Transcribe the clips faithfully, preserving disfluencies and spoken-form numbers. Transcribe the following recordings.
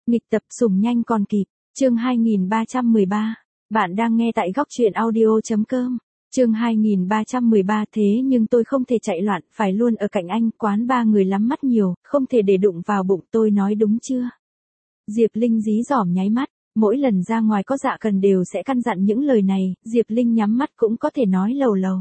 Nghịch tập sủng nhanh còn kịp, chương hai nghìn ba trăm mười ba. Bạn đang nghe tại góc truyện audio.com. Chương hai nghìn ba trăm mười ba thế nhưng tôi không thể chạy loạn, phải luôn ở cạnh anh, quán ba người lắm mắt nhiều, không thể để đụng vào bụng, tôi nói đúng chưa? Diệp Linh dí dỏm nháy mắt, mỗi lần ra ngoài có Dạ Cần đều sẽ căn dặn những lời này, Diệp Linh nhắm mắt cũng có thể nói lầu lầu.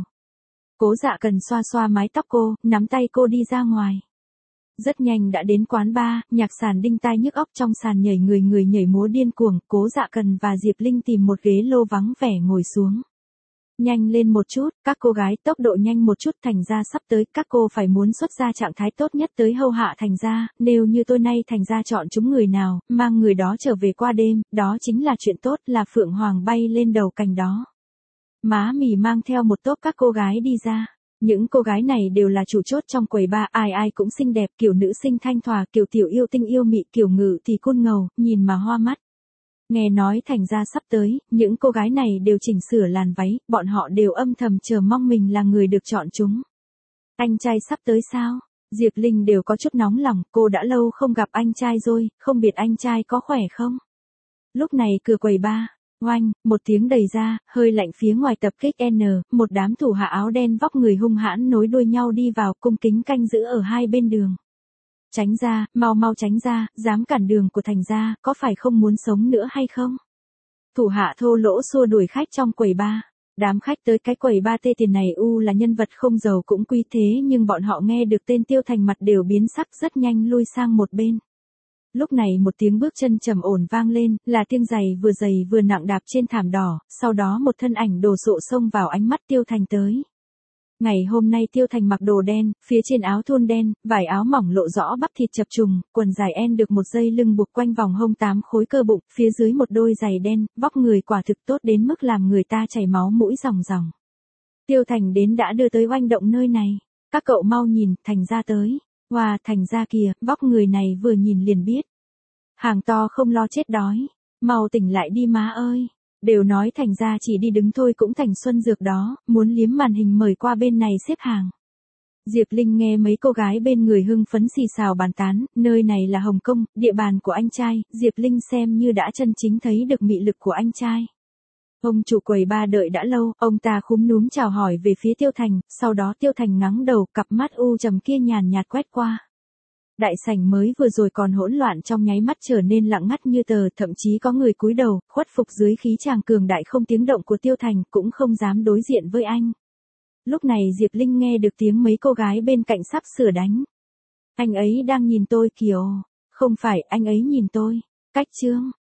Cố Dạ Cần xoa xoa mái tóc cô, nắm tay cô đi ra ngoài. Rất nhanh đã đến quán bar, nhạc sàn đinh tai nhức óc, trong sàn nhảy người người nhảy múa điên cuồng, Cố Dạ Cần và Diệp Linh tìm một ghế lô vắng vẻ ngồi xuống. Nhanh lên một chút, các cô gái, tốc độ nhanh một chút, Thành Gia sắp tới, các cô phải muốn xuất ra trạng thái tốt nhất tới hầu hạ Thành Gia, nếu như tôi nay Thành Gia chọn chúng người nào, mang người đó trở về qua đêm, đó chính là chuyện tốt, là phượng hoàng bay lên đầu cành đó. Má Mì mang theo một tốp các cô gái đi ra. Những cô gái này đều là chủ chốt trong quầy bar, ai ai cũng xinh đẹp, kiểu nữ sinh thanh thòa, kiểu tiểu yêu tinh yêu mị, kiểu ngự thì côn ngầu, nhìn mà hoa mắt. Nghe nói Thành Gia sắp tới, những cô gái này đều chỉnh sửa làn váy, bọn họ đều âm thầm chờ mong mình là người được chọn chúng. Anh trai sắp tới sao? Diệp Linh đều có chút nóng lòng, cô đã lâu không gặp anh trai rồi, không biết anh trai có khỏe không? Lúc này cửa quầy bar, oanh, một tiếng đẩy ra, hơi lạnh phía ngoài tập kích N, một đám thủ hạ áo đen vóc người hung hãn nối đuôi nhau đi vào, cung kính canh giữ ở hai bên đường. Tránh ra, mau mau tránh ra, dám cản đường của Thành Gia, có phải không muốn sống nữa hay không? Thủ hạ thô lỗ xua đuổi khách trong quầy bar. Đám khách tới cái quầy bar tê tiền này u là nhân vật không giàu cũng quý thế, nhưng bọn họ nghe được tên Tiêu Thành mặt đều biến sắc, rất nhanh lui sang một bên. Lúc này một tiếng bước chân trầm ổn vang lên, là tiếng giày vừa dày vừa nặng đạp trên thảm đỏ, sau đó một thân ảnh đồ sộ xông vào ánh mắt Tiêu Thành tới. Ngày hôm nay Tiêu Thành mặc đồ đen, phía trên áo thun đen, vải áo mỏng lộ rõ bắp thịt chập trùng, quần dài en được một dây lưng buộc quanh vòng hông tám khối cơ bụng, phía dưới một đôi giày đen, vóc người quả thực tốt đến mức làm người ta chảy máu mũi ròng ròng. Tiêu Thành đến đã đưa tới oanh động nơi này. Các cậu mau nhìn, Thành Gia tới. Wow, Thành Gia kìa, vóc người này vừa nhìn liền biết. Hàng to không lo chết đói. Mau tỉnh lại đi má ơi. Đều nói Thành Gia chỉ đi đứng thôi cũng thành xuân dược đó, muốn liếm màn hình mời qua bên này xếp hàng. Diệp Linh nghe mấy cô gái bên người hưng phấn xì xào bàn tán, nơi này là Hồng Kông, địa bàn của anh trai, Diệp Linh xem như đã chân chính thấy được mị lực của anh trai. Ông chủ quầy bar đợi đã lâu, ông ta khúm núm chào hỏi về phía Tiêu Thành, sau đó Tiêu Thành ngắng đầu, cặp mắt u trầm kia nhàn nhạt quét qua. Đại sảnh mới vừa rồi còn hỗn loạn trong nháy mắt trở nên lặng ngắt như tờ, thậm chí có người cúi đầu, khuất phục dưới khí tràng cường đại không tiếng động của Tiêu Thành, cũng không dám đối diện với anh. Lúc này Diệp Linh nghe được tiếng mấy cô gái bên cạnh sắp sửa đánh. Anh ấy đang nhìn tôi kìa, không phải, anh ấy nhìn tôi. Cách trương,